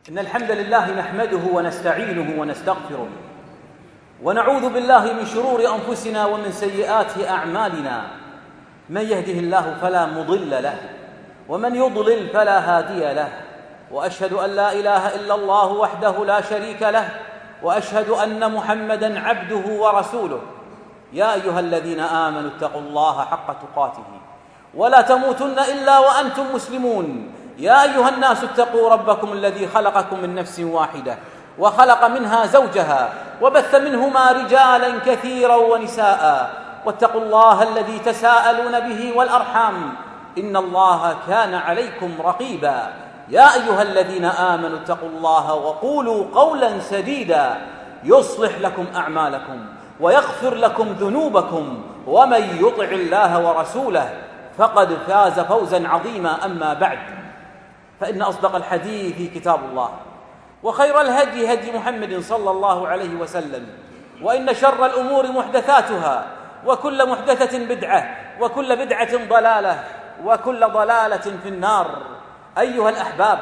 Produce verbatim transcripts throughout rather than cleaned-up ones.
إن الحمد لله نحمده ونستعينه ونستغفره ونعوذ بالله من شرور أنفسنا ومن سيئات أعمالنا. من يهده الله فلا مضل له ومن يضلل فلا هادي له، وأشهد أن لا إله إلا الله وحده لا شريك له، وأشهد أن محمدًا عبده ورسوله. يا أيها الذين آمنوا اتقوا الله حق تقاته ولا تموتن إلا وأنتم مسلمون. يا أيها الناس اتقوا ربكم الذي خلقكم من نفس واحدة وخلق منها زوجها وبث منهما رجالا كثيرا ونساء، واتقوا الله الذي تساءلون به والأرحام إن الله كان عليكم رقيبا. يا أيها الذين آمنوا اتقوا الله وقولوا قولا سديدا يصلح لكم أعمالكم ويغفر لكم ذنوبكم، ومن يطع الله ورسوله فقد فاز فوزا عظيما. أما بعد، فإن أصدق الحديث كتاب الله، وخير الهدي هدي محمد صلى الله عليه وسلم، وإن شر الأمور محدثاتها، وكل محدثة بدعة، وكل بدعة ضلالة، وكل ضلالة في النار. أيها الأحباب،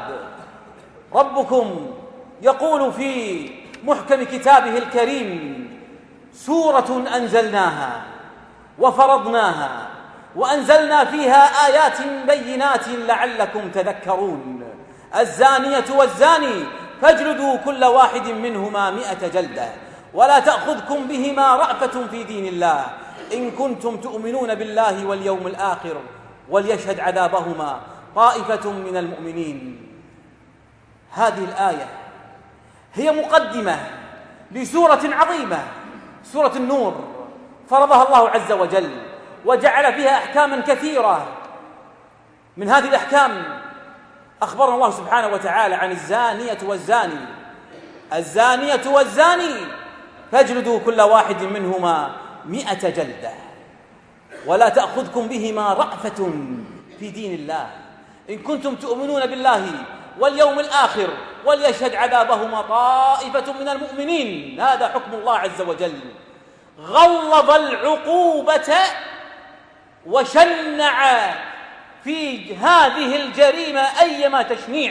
ربكم يقول في محكم كتابه الكريم: سورة أنزلناها وفرضناها وأنزلنا فيها آيات بينات لعلكم تذكرون. الزانية والزاني فاجلدوا كل واحد منهما مئة جلدة، ولا تأخذكم بهما رأفة في دين الله إن كنتم تؤمنون بالله واليوم الآخر، وليشهد عذابهما طائفة من المؤمنين. هذه الآية هي مقدمة لسورة عظيمة، سورة النور، فرضها الله عز وجل وجعل فيها أحكاما كثيرة. من هذه الأحكام أخبرنا الله سبحانه وتعالى عن الزانية والزاني. الزانية والزاني فاجلدوا كل واحد منهما مئة جلدة، ولا تأخذكم بهما رأفة في دين الله إن كنتم تؤمنون بالله واليوم الآخر، وليشهد عذابهما طائفة من المؤمنين. هذا حكم الله عز وجل. غلظ العقوبة وشنع في هذه الجريمة أيما تشنيع،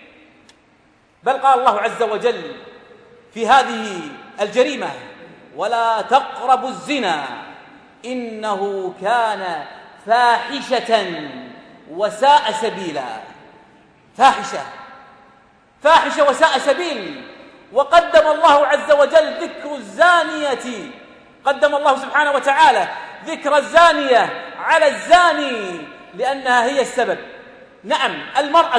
بل قال الله عز وجل في هذه الجريمة: ولا تقربوا الزنا إنه كان فاحشة وساء سبيلا. فاحشة فاحشة وساء سبيل. وقدم الله عز وجل ذكر الزانية، قدم الله سبحانه وتعالى ذكر الزانية على الزاني لأنها هي السبب. نعم، المرأة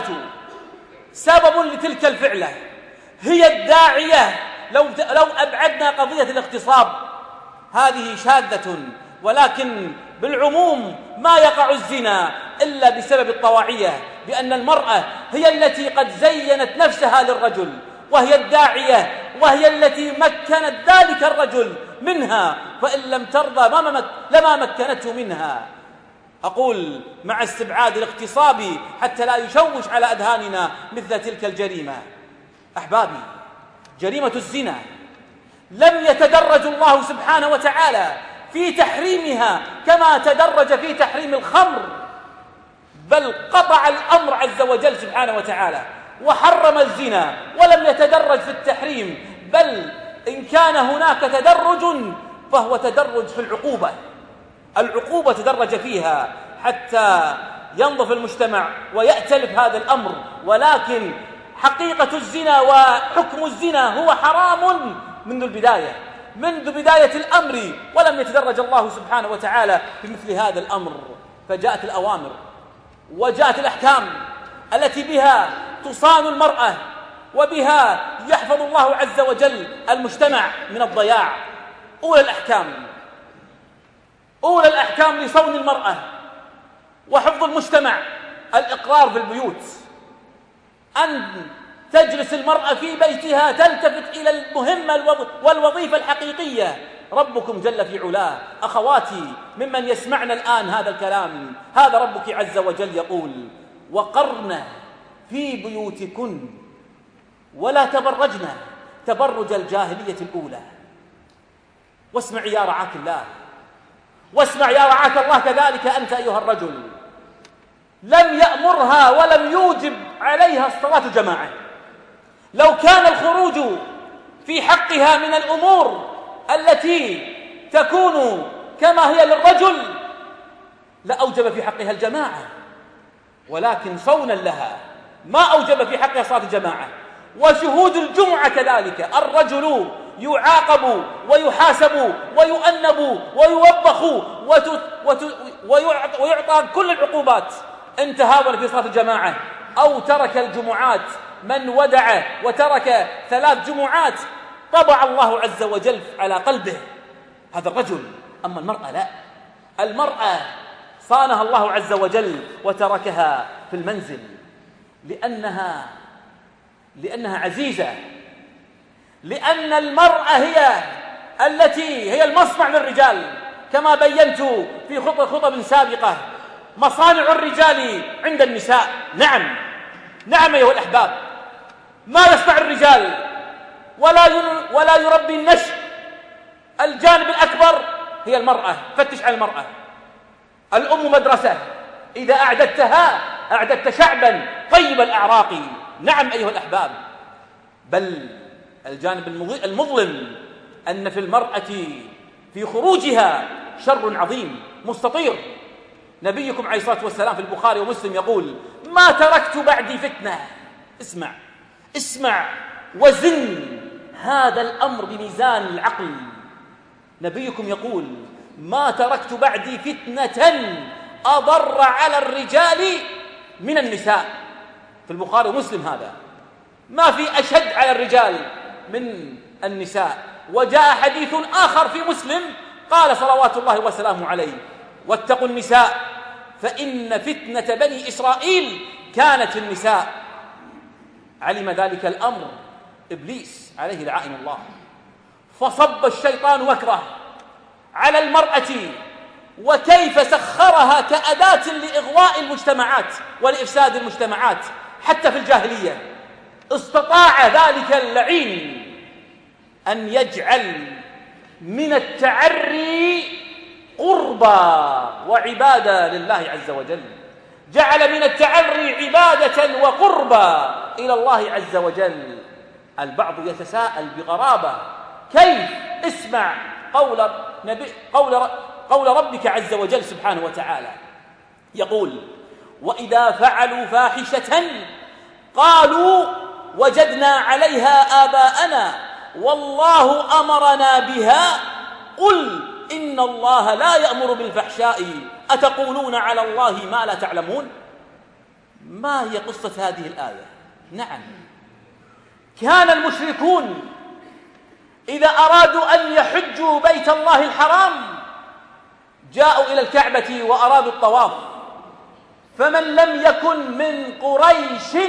سبب لتلك الفعلة، هي الداعية. لو لو أبعدنا قضية الاغتصاب هذه شاذة، ولكن بالعموم ما يقع الزنا إلا بسبب الطواعية، بأن المرأة هي التي قد زينت نفسها للرجل، وهي الداعية، وهي التي مكنت ذلك الرجل منها، فإن لم ترضى لما مكنته منها. أقول مع استبعاد الاغتصاب حتى لا يشوش على أذهاننا مثل تلك الجريمة. أحبابي، جريمة الزنا لم يتدرج الله سبحانه وتعالى في تحريمها كما تدرج في تحريم الخمر، بل قطع الأمر عز وجل سبحانه وتعالى وحرم الزنا، ولم يتدرج في التحريم، بل إن كان هناك تدرج فهو تدرج في العقوبة. العقوبة تدرج فيها حتى ينظف المجتمع ويأتلف هذا الأمر، ولكن حقيقة الزنا وحكم الزنا هو حرام منذ البداية، منذ بداية الأمر، ولم يتدرج الله سبحانه وتعالى في مثل هذا الأمر. فجاءت الأوامر وجاءت الأحكام التي بها تصان المرأة، وبها يحفظ الله عز وجل المجتمع من الضياع. أولى الأحكام أولى الأحكام لصون المرأة وحفظ المجتمع الإقرار في البيوت، أن تجلس المرأة في بيتها تلتفت إلى المهمة والوظيفة الحقيقية. ربكم جل في علاه، أخواتي ممن يسمعن الآن هذا الكلام، هذا ربك عز وجل يقول: وقرن في بيوتكن ولا تبرجن تبرج الجاهلية الأولى. واسمع يا رعاك الله، واسمع يا رعاك الله كذلك أنت أيها الرجل، لم يأمرها ولم يوجب عليها الصلاة جماعة، لو كان الخروج في حقها من الأمور التي تكون كما هي للرجل لأوجب في حقها الجماعة، ولكن صونا لها ما أوجب في حقها صلاة الجماعة. وشهود الجمعة كذلك، الرجل يعاقب ويحاسب ويؤنب ويوبخ ويعطى كل العقوبات إن تهاون في صلاة الجماعة أو ترك الجمعات. من ودع وترك ثلاث جمعات طبع الله عز وجل على قلبه هذا الرجل. أما المرأة لا، المرأة صانها الله عز وجل وتركها في المنزل لأنها لأنها عزيزة، لأن المرأة هي التي هي المصنع للرجال، كما بينت في خطب خطب سابقة. مصانع الرجال عند النساء. نعم نعم أيها الأحباب، ما يصنع الرجال ولا ولا يربي النشء الجانب الأكبر هي المرأة. فتش على المرأة. الأم مدرسة، إذا أعددتها أعددت شعبا طيب الأعراق. نعم أيها الأحباب، بل الجانب المظلم أن في المرأة في خروجها شر عظيم مستطير. نبيكم عليه الصلاة والسلام في البخاري ومسلم يقول: ما تركت بعدي فتنة. اسمع اسمع وزن هذا الأمر بميزان العقل. نبيكم يقول: ما تركت بعدي فتنة أضر على الرجال من النساء. في البخاري ومسلم هذا. ما في أشد على الرجال من النساء. وجاء حديث آخر في مسلم قال صلوات الله وسلامه عليه: واتقوا النساء فإن فتنة بني إسرائيل كانت في النساء. علم ذلك الأمر إبليس عليه لعائن الله، فصب الشيطان وكره على المرأة، وكيف سخرها كأداة لإغواء المجتمعات ولإفساد المجتمعات. حتى في الجاهلية استطاع ذلك اللعين أن يجعل من التعري قربا وعبادة لله عز وجل. جعل من التعري عبادة وقربا إلى الله عز وجل. البعض يتساءل بغرابة: كيف؟ اسمع قول, نبي قول, قول ربك عز وجل سبحانه وتعالى، يقول: وإذا فعلوا فاحشة قالوا وجدنا عليها آباءنا والله أمرنا بها قل إن الله لا يأمر بالفحشاء أتقولون على الله ما لا تعلمون. ما هي قصة هذه الآية؟ نعم، كان المشركون إذا أرادوا أن يحجوا بيت الله الحرام جاءوا إلى الكعبة وأرادوا الطواف، فمن لم يكن من قريش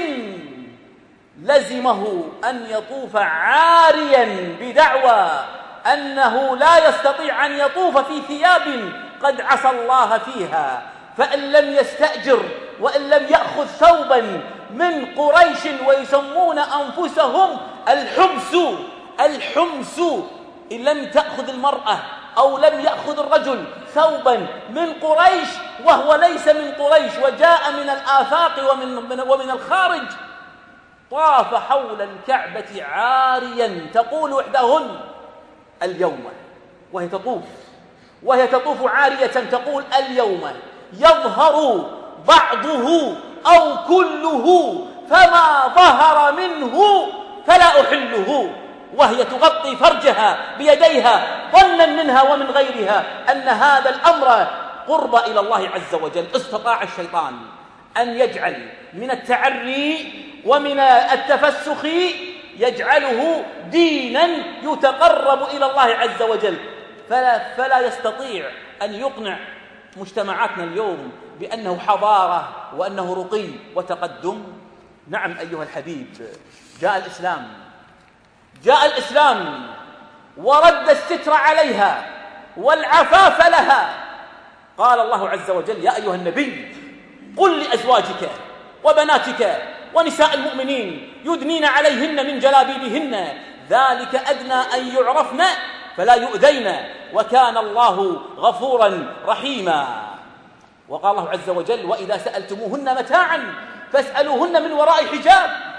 لزمه أن يطوف عاريا بدعوى أنه لا يستطيع أن يطوف في ثياب قد عصى الله فيها، فإن لم يستأجر وإن لم يأخذ ثوبا من قريش، ويسمون أنفسهم الحمس. الحمس إن لم تأخذ المرأة أو لم يأخذ الرجل ثوبا من قريش وهو ليس من قريش وجاء من الآفاق ومن, ومن الخارج، طاف حول الكعبة عاريا. تقول إحداهن اليوم وهي تطوف وهي تطوف عارية، تقول: اليوم يظهر بعضه أو كله، فما ظهر منه فلا أحله. وهي تغطي فرجها بيديها ظنا منها ومن غيرها أن هذا الأمر قرب إلى الله عز وجل. استطاع الشيطان أن يجعل من التعري ومن التفسخ يجعله دينا يتقرب إلى الله عز وجل، فلا, فلا يستطيع أن يقنع مجتمعاتنا اليوم بأنه حضارة وأنه رقي وتقدم. نعم أيها الحبيب، جاء الإسلام جاء الإسلام ورد الستر عليها والعفاف لها. قال الله عز وجل: يا أيها النبي قل لأزواجك وبناتك ونساء المؤمنين يدنين عليهن من جلابيبهن ذلك أدنى أن يعرفن فلا يؤذين وكان الله غفورا رحيما. وقال الله عز وجل: وإذا سألتموهن متاعا فاسألوهن من وراء حجاب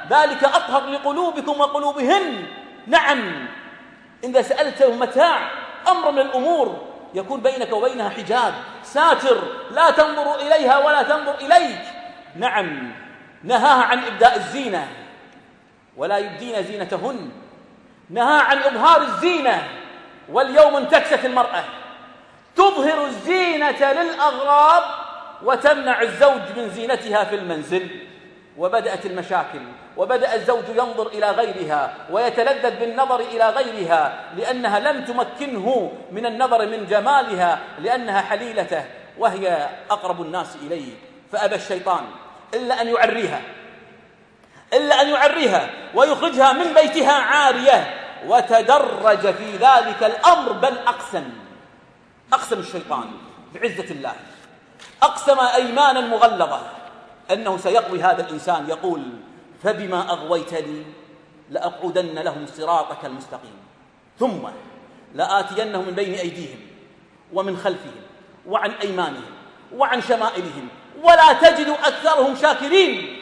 ذلك أطهر لقلوبكم وقلوبهن. نعم، إذا سألتهم متاع أمر من الأمور يكون بينك وبينها حجاب ساتر، لا تنظر إليها ولا تنظر إليك. نعم، نهاها عن إبداء الزينة ولا يبدين زينتهن، نهاها عن إظهار الزينة. واليوم انتكست المرأة تظهر الزينة للأغراب وتمنع الزوج من زينتها في المنزل، وبدأت المشاكل، وبدأ الزوج ينظر إلى غيرها ويتلذذ بالنظر إلى غيرها لأنها لم تمكنه من النظر من جمالها لأنها حليلته وهي أقرب الناس إليه. فأبى الشيطان إلا أن يعريها إلا أن يعريها ويخرجها من بيتها عارية، وتدرج في ذلك الأمر، بل أقسم أقسم الشيطان بعزة الله، أقسم أيمانا مغلظة أنه سيقضي هذا الإنسان. يقول: فبما أغويتني لأقعدن لهم صراطك المستقيم ثم لآتينهم من بين أيديهم ومن خلفهم وعن أيمانهم وعن شمائلهم ولا تجد أكثرهم شاكرين.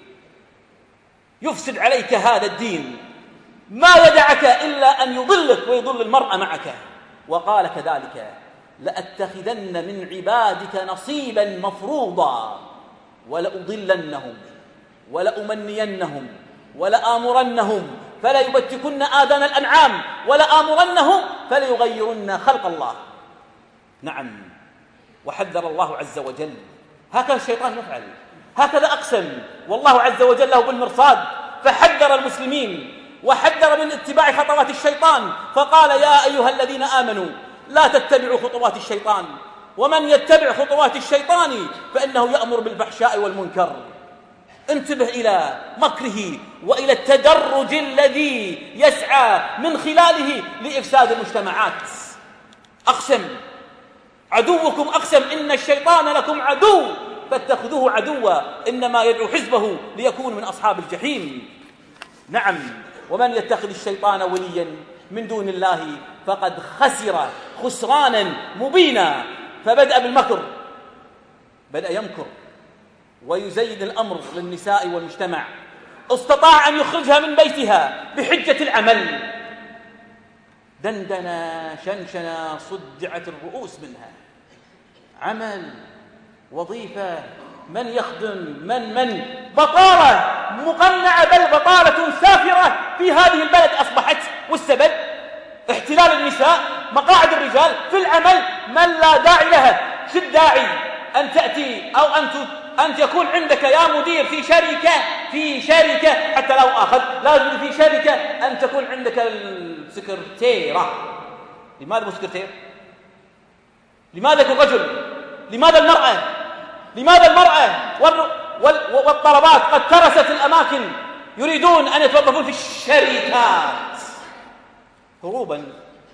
يفسد عليك هذا الدين، ما يدعك إلا أن يضلك ويضل المرء معك. وقال كذلك: لأتخذن من عبادك نصيبا مفروضا ولأضلنهم ولأمنينهم ولآمرنهم فليبتكن آذان الأنعام ولآمرنهم فليغيرن خلق الله. نعم، وحذر الله عز وجل. هكذا الشيطان يفعل، هكذا أقسم، والله عز وجل له بالمرصاد، فحذر المسلمين وحذر من اتباع خطوات الشيطان، فقال: يا أيها الذين آمنوا لا تتبعوا خطوات الشيطان، ومن يتبع خطوات الشيطان فإنه يأمر بالفحشاء والمنكر. انتبه إلى مكره وإلى التدرج الذي يسعى من خلاله لإفساد المجتمعات. أقسم عدوكم، أقسم إن الشيطان لكم عدو فاتخذوه عدوا إنما يدعو حزبه ليكون من أصحاب الجحيم. نعم، ومن يتخذ الشيطان وليا من دون الله فقد خسر خسرانا مبينا. فبدأ بالمكر، بدأ يمكر ويزين الأمر للنساء والمجتمع. استطاع أن يخرجها من بيتها بحجة العمل. دندنا شنشنا صدعت الرؤوس منها، عمل، وظيفة، من يخدم، من من بطالة مقنعة، بل بطالة سافرة في هذه البلد أصبحت. والسبب احتلال النساء مقاعد الرجال في العمل، من لا داعي لها. شو الداعي أن تأتي أو أن أن يكون عندك يا مدير في شركة في شركة حتى لو أخذ لازم في شركة أن تكون عندك السكرتيرة. لماذا مو سكرتير؟ لماذا يكون رجل؟ لماذا المرأة؟ لماذا المرأة؟ والطلبات قد ترست الأماكن، يريدون أن يتوظفون في الشركات هروبا.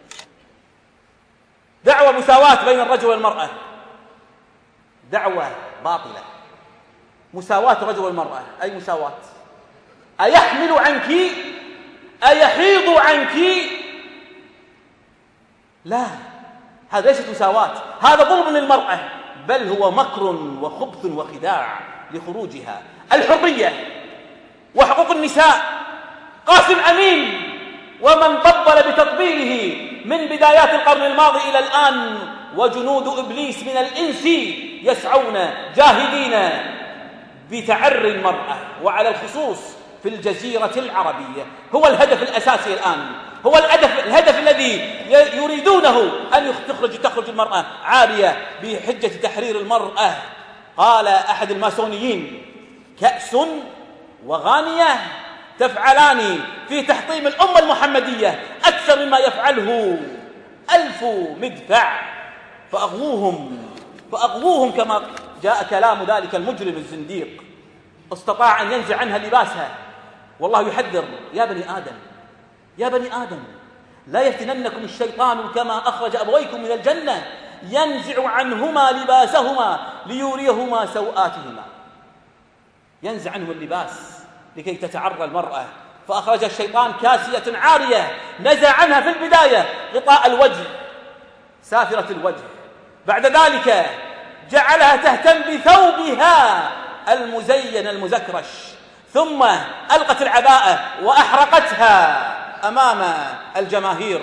دعوة مساواة بين الرجل والمرأة، دعوة باطلة. مساواة الرجل والمرأة، أي مساواة؟ أيحمل عنك؟ أيحيض عنك؟ لا، هذا ليست مساواة، هذا ظلم للمرأة، بل هو مكر وخبث وخداع لخروجها. الحرية وحقوق النساء، قاسم أمين ومن طبل بتطبيله من بدايات القرن الماضي إلى الآن، وجنود إبليس من الإنس يسعون جاهدين بتعري المرأة، وعلى الخصوص في الجزيرة العربية. هو الهدف الأساسي الآن، هو الهدف, الهدف الذي يريدونه أن تخرج تخرج المرأة عارية بحجة تحرير المرأة. قال أحد الماسونيين: كأس وغانية تفعلان في تحطيم الأمة المحمدية أكثر مما يفعله ألف مدفع فأغووهم فأغووهم كما جاء كلام ذلك المجرم الزنديق. استطاع أن ينزع عنها لباسها. والله يحذر: يا بني آدم يا بني آدم لا يفتننكم الشيطان كما أخرج أبويكم من الجنة ينزع عنهما لباسهما ليريهما سوآتهما. ينزع عنه اللباس لكي تتعرى المرأة، فأخرج الشيطان كاسية عارية، نزع عنها في البداية غطاء الوجه، سافرة الوجه، بعد ذلك جعلها تهتم بثوبها المزين المزكرش، ثم ألقت العباءة وأحرقتها أمام الجماهير.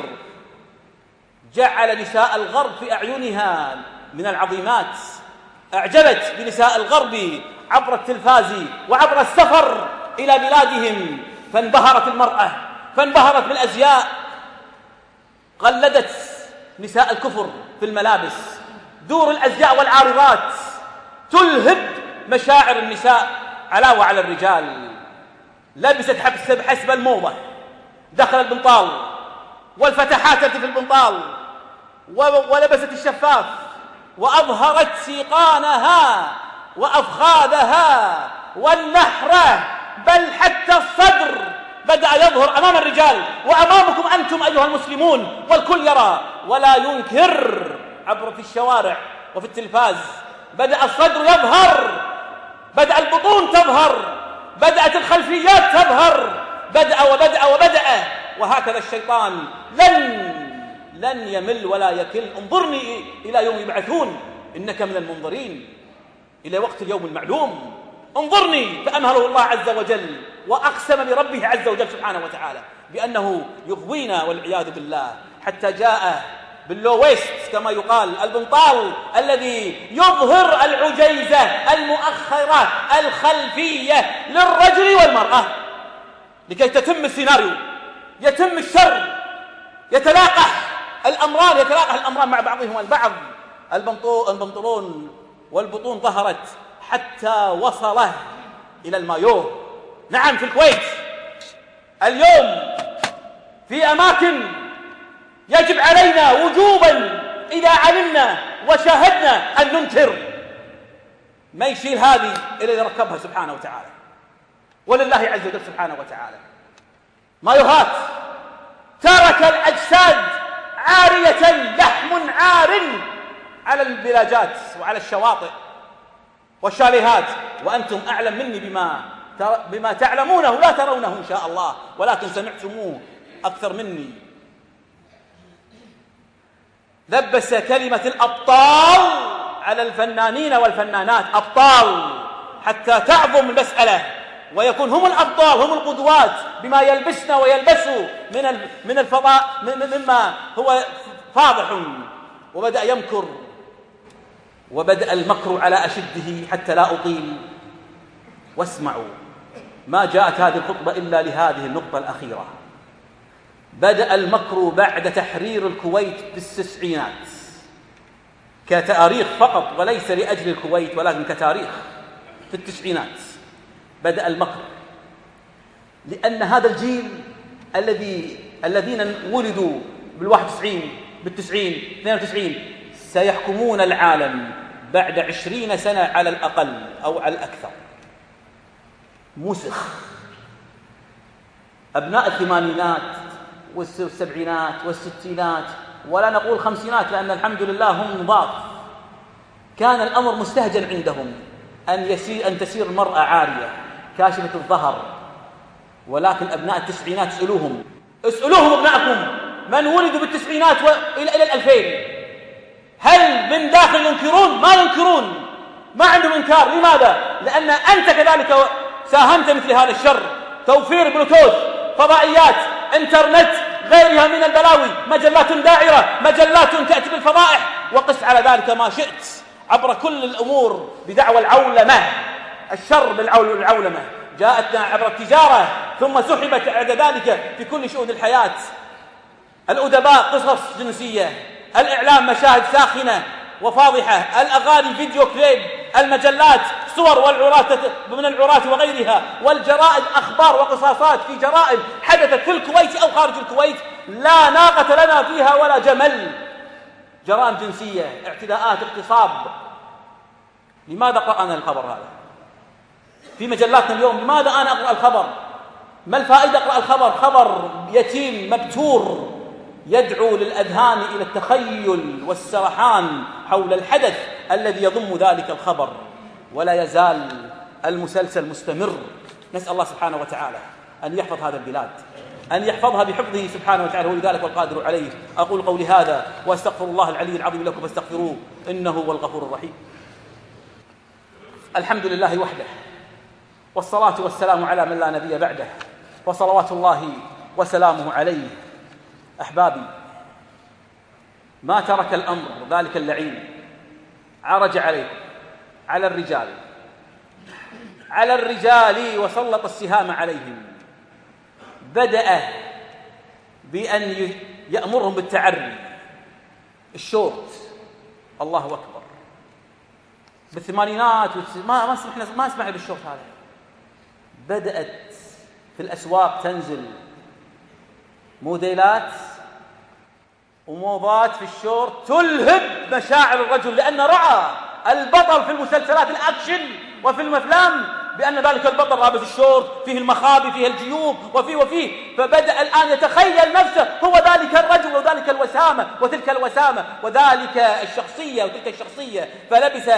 جعل نساء الغرب في أعينها من العظيمات، أعجبت بنساء الغرب عبر التلفاز وعبر السفر إلى بلادهم، فانبهرت المرأة، فانبهرت بالأزياء. قلدت نساء الكفر في الملابس، دور الأزياء والعارضات تلهب مشاعر النساء علاوة على الرجال. لبست حسب حسب الموضة، دخل البنطال والفتحات التي في البنطال، ولبست الشفاف، وأظهرت سيقانها وأفخاذها والنحرة، بل حتى الصدر بدأ يظهر أمام الرجال وأمامكم أنتم أيها المسلمون، والكل يرى ولا ينكر. عبر في الشوارع وفي التلفاز بدأ الصدر يظهر، بدأ البطون تظهر، بدأت الخلفيات تظهر، بدأ وبدأ وبدأ. وهكذا الشيطان لن لن يمل ولا يكل. انظرني إلى يوم يبعثون، إنك من المنظرين إلى وقت اليوم المعلوم. انظرني. فأمهله الله عز وجل، وأقسم بربه عز وجل سبحانه وتعالى بأنه يغوينا والعياذ بالله، حتى جاء باللو ويست كما يقال، البنطال الذي يظهر العجيزة المؤخرة الخلفية للرجل والمرأة، لكي تتم السيناريو، يتم الشر، يتلاقح الأمران، يتلاقح الأمران مع بعضهم البعض. البنطلون والبطون ظهرت حتى وصل إلى المايو. نعم، في الكويت اليوم في أماكن يجب علينا وجوبا إذا علمنا وشاهدنا أن ننكر. ما يشيل هذه إلا يركبها سبحانه وتعالى، ولله عز وجل سبحانه وتعالى. مايوهات ترك الأجساد عارية، لحم عار على البلاجات وعلى الشواطئ والشاليهات، وأنتم أعلم مني بما بما تعلمونه لا ترونه إن شاء الله، ولكن سمعتموه أكثر مني. لبس كلمة الأبطال على الفنانين والفنانات، أبطال، حتى تعظم المسألة ويكون هم الأبطال، هم القدوات بما يلبسن ويلبسوا من من الفضاء مما هو فاضح. وبدأ يمكر، وبدأ المكر على أشده حتى لا أطيل. واسمعوا، ما جاءت هذه الخطبة إلا لهذه النقطة الأخيرة. بدأ المكر بعد تحرير الكويت بالتسعينات كتاريخ فقط، وليس لأجل الكويت ولكن كتاريخ. في التسعينات بدأ المكر، لأن هذا الجيل الذي الذين ولدوا بالواحد وتسعين بالتسعين اثنين وتسعين سيحكمون العالم بعد عشرين سنة على الأقل أو على الأكثر. مسخ أبناء الثمانينات والسبعينات والستينات، ولا نقول خمسينات لأن الحمد لله هم نضاف، كان الأمر مستهجن عندهم أن يسير أن تسير المرأة عارية كاشفة الظهر. ولكن أبناء التسعينات اسألوهم اسألوهم أبنائكم من ولدوا بالتسعينات إلى إلى الألفين، هل من داخل ينكرون؟ ما ينكرون، ما عندهم إنكار. لماذا؟ لأن أنت كذلك ساهمت مثل هذا الشر، توفير بلوتوث، فضائيات، انترنت، غيرها من البلاوي، مجلات داعرة، مجلات تأتي بالفضائح، وقس على ذلك ما شئت عبر كل الأمور بدعوى العولمة. الشر بالعولمة جاءتنا عبر التجارة، ثم سحبت بعد ذلك في كل شؤون الحياة. الأدباء قصص جنسية، الإعلام مشاهد ساخنة وفاضحة، الأغاني فيديو كليب، المجلات صور والعراة من العراة وغيرها، والجرائد أخبار وقصاصات في جرائم حدثت في الكويت أو خارج الكويت لا ناقة لنا فيها ولا جمل. جرائم جنسية، اعتداءات، اغتصاب. لماذا قرأنا الخبر هذا في مجلاتنا اليوم؟ لماذا أنا أقرأ الخبر؟ ما الفائدة أقرأ الخبر؟ خبر يتيم مبتور يدعو للأذهان إلى التخيل والسرحان حول الحدث الذي يضم ذلك الخبر. ولا يزال المسلسل مستمر. نسأل الله سبحانه وتعالى أن يحفظ هذا البلاد، أن يحفظها بحفظه سبحانه وتعالى، ولذلك والقادر عليه. أقول قولي هذا وأستغفر الله العلي العظيم لكم فاستغفروه إنه هو الغفور الرحيم. الحمد لله وحده، والصلاة والسلام على من لا نبي بعده، وصلوات الله وسلامه عليه. أحبابي، ما ترك الأمر ذلك اللعين، عرج عليه على الرجال على الرجال وسلط السهام عليهم. بدأ بأن يأمرهم بالتعري، الشورت. الله أكبر. بالثمانينات ما ما سمحنا ما سمحنا بالشورت هذا. بدأت في الأسواق تنزل موديلات وموضات في الشورت تلهب مشاعر الرجل، لأن رأى البطل في المسلسلات الأكشن وفي الأفلام بأن ذلك البطل لابس الشورت، فيه المخابي، فيه الجيوب، وفيه وفيه فبدأ الآن يتخيل نفسه هو ذلك الرجل وذلك الوسامة وتلك الوسامة وذلك الشخصية وتلك الشخصية، فلبس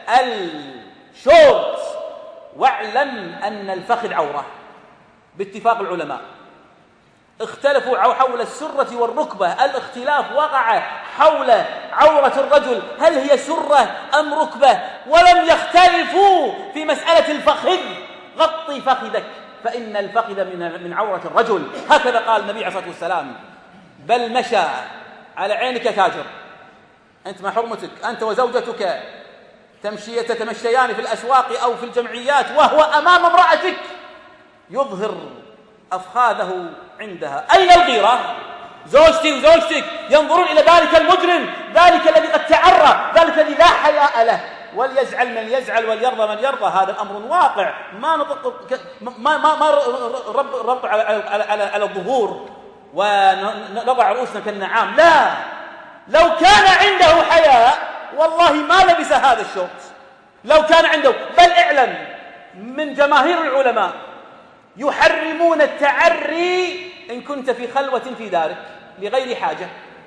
الشورت. واعلم أن الفخذ عورة باتفاق العلماء. اختلفوا حول السرة والركبة، الاختلاف وقع حول عورة الرجل، هل هي سرة أم ركبة؟ ولم يختلفوا في مسألة الفخذ. غطي فخذك فإن الفخذ من من عورة الرجل، هكذا قال النبي عليه الصلاة والسلام. بل مشى على عينك تاجر، أنت ما حرمتك، أنت وزوجتك تمشي تتمشيان في الأسواق أو في الجمعيات وهو أمام امرأتك يظهر أفخاذه عندها. أين الغيرة؟ زوجتي وزوجتك ينظرون إلى ذلك المجرم، ذلك الذي قد تعرى، ذلك الذي لا حياء له. وليزعل من يزعل وليرضى من يرضى، هذا أمر واقع. ما نطق ما ما ما رب ربط على على على, على الظهور ونضع رؤوسنا كالنعام. لا، لو كان عنده حياء والله ما لبس هذا الشورت. لو كان عنده، بل اعلم من جماهير العلماء يحرمون التعري إن كنت في خلوة في دارك لغير حاجة.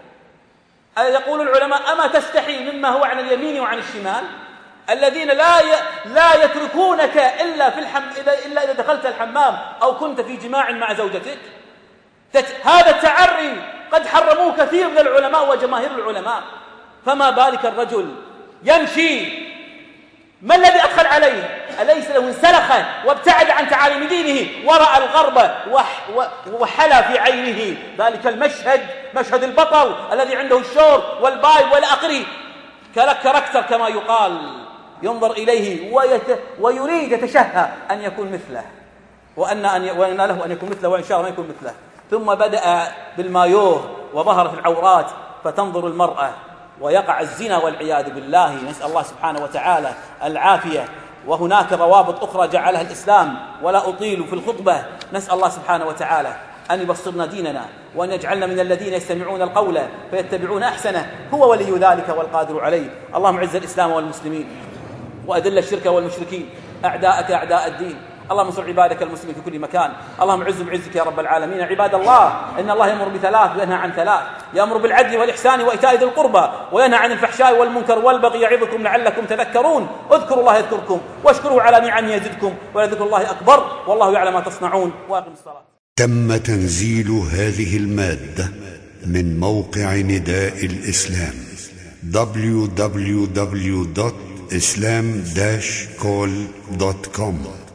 يقول العلماء: أما تستحي مما هو عن اليمين وعن الشمال، الذين لا ي... لا يتركونك إلا في الحم... إلا إذا دخلت الحمام أو كنت في جماع مع زوجتك. تت... هذا التعري قد حرموه كثير من العلماء وجماهير العلماء، فما بالك الرجل يمشي؟ ما الذي أدخل عليه؟ أليس له انسلخ وابتعد عن تعاليم دينه ورأى الغرب وح وحلى في عينه ذلك المشهد، مشهد البطل الذي عنده الشور والباي والآخره، كاركتر كما يقال، ينظر إليه ويت ويريد يتشهى أن يكون مثله، وأن أن وأن له أن يكون مثله، وإن شاء الله ما يكون مثله. ثم بدأ بالمايوه وظهرت العورات، فتنظر المرأة ويقع الزنا والعياذ بالله. نسأل الله سبحانه وتعالى العافية. وهناك روابط أخرى جعلها الإسلام ولا أطيل في الخطبة. نسأل الله سبحانه وتعالى أن يبصرنا ديننا وأن يجعلنا من الذين يستمعون القول فيتبعون أحسنه، هو ولي ذلك والقادر عليه. اللهم اعز الإسلام والمسلمين وأذل الشرك والمشركين، أعداءك أعداء الدين. اللهم انصر عبادك المسلمين في كل مكان. اللهم اعز بعزك يا رب العالمين. عباد الله، إن الله يأمر بثلاث وينهى عن ثلاث: يأمر بالعدل والإحسان وإيتاء ذي القربى، وينهى عن الفحشاء والمنكر والبغي يعظكم لعلكم تذكرون. اذكروا الله يذكركم واشكروه على نعمه يزدكم، ولذكر الله أكبر، والله يعلم ما تصنعون. وأقم الصلاة. تم تنزيل هذه المادة من موقع نداء الإسلام دبليو دبليو دبليو دوت إسلام داش كول دوت كوم.